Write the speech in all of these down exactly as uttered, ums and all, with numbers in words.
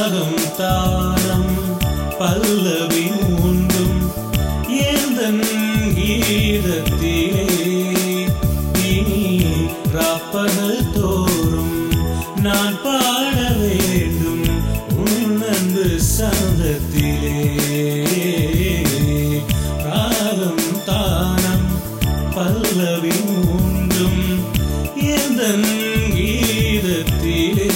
ராகம் தானம் பல்லவி மூன்றும் ஏந்தன் கீதத்திலே இனி ராப்பகல் தோறும் நான் பாட வேண்டும் உன் அன்பு சந்தத்திலே. ராகம் தானம் பல்லவி மூன்றும் ஏந்தன் கீதத்திலே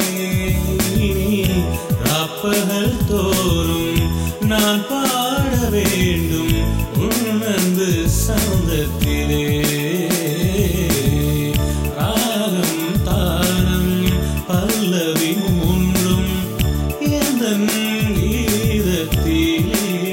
ராப்பகல் தோறும் நான் பாட வேண்டும் உன் அன்பு சந்தத்திலே. ராகம் தானம் பல்லவி மூன்றும் ஏந்தன் கீதத்திலே.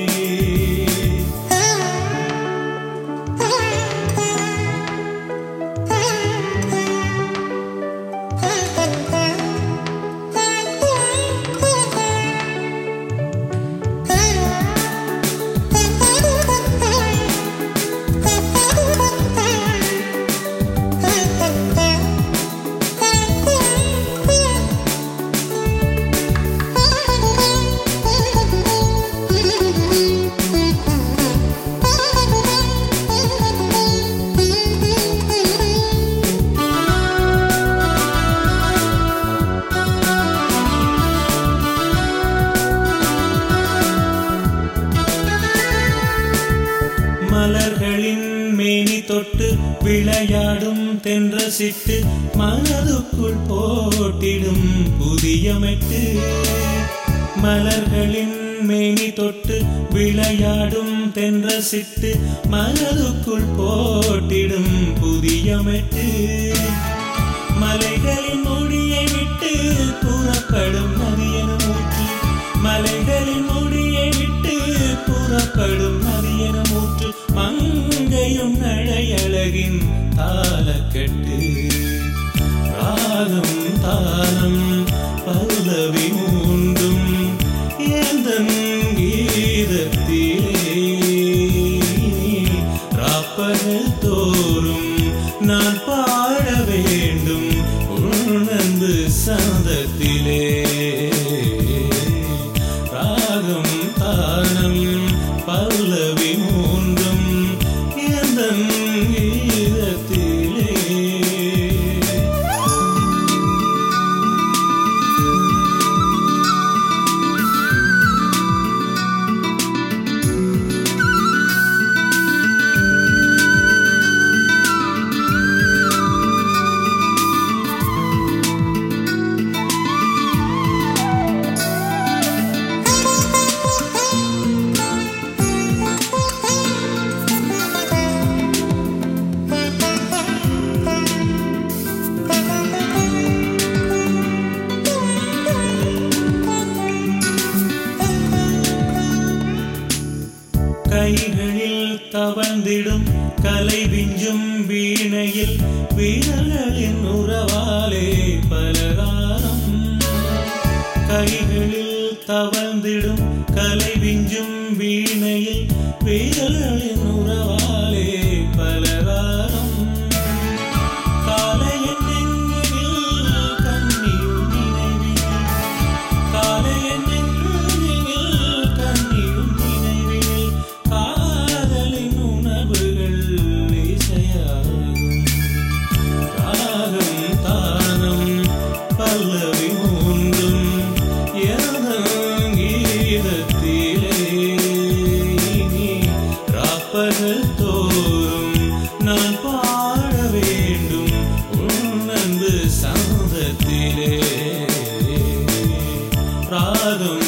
மலர்களின் மேனி தொட்டு விளையாடும் தென்ற சிட்டு மனதுக்குள் போட்டிடும் புதிய மெட்டு. மலர்களின் மேனி தொட்டு விளையாடும் தென்ற சிட்டு மனதுக்குள் போட்டிடும் புதிய மெட்டு. மலைகளின் முடியை விட்டு புறப்படும் நதியன ஊற்று. மலைகளின் முடியை விட்டு புறப்படும் நதியன ஊற்று. மங்கையும் நடையழகின் தாளக்கட்டு. ராகம் தானம் பல்லவி மூன்றும் ஏந்தன் கீதத்திலே ராப்பகல் தோறும் நான் பாட வேண்டும் உன் அன்பு சந்தத்திலே. ராகம் தானம் பல்லவி மூன்றும் ஏந்தன் கீதத்திலே. கைகளில் தவழ்ந்திடும் கலை விஞ்சும் வீணையில் வீரர்களின் உறவாலே பலகாரம். கைகளில் தவழ்ந்திடும் கலை விஞ்சும் வீணையில் வீரர்களின் உறவாலே பலகாரம். காலையின் நெஞ்சினில் கண்ணியும் நினைவில். காலையின் நெஞ்சினில் கண்ணியும் நினைவில். காதலின் உணர்வுகள் இசையாகும். ராகம் தானம் பல்லவி மூன்றும் ஏந்தன் கீதத்திலே ராப்பகல் தோறும் நான் பாட வேண்டும் உன் அன்பு சந்தத்திலே. ராகம்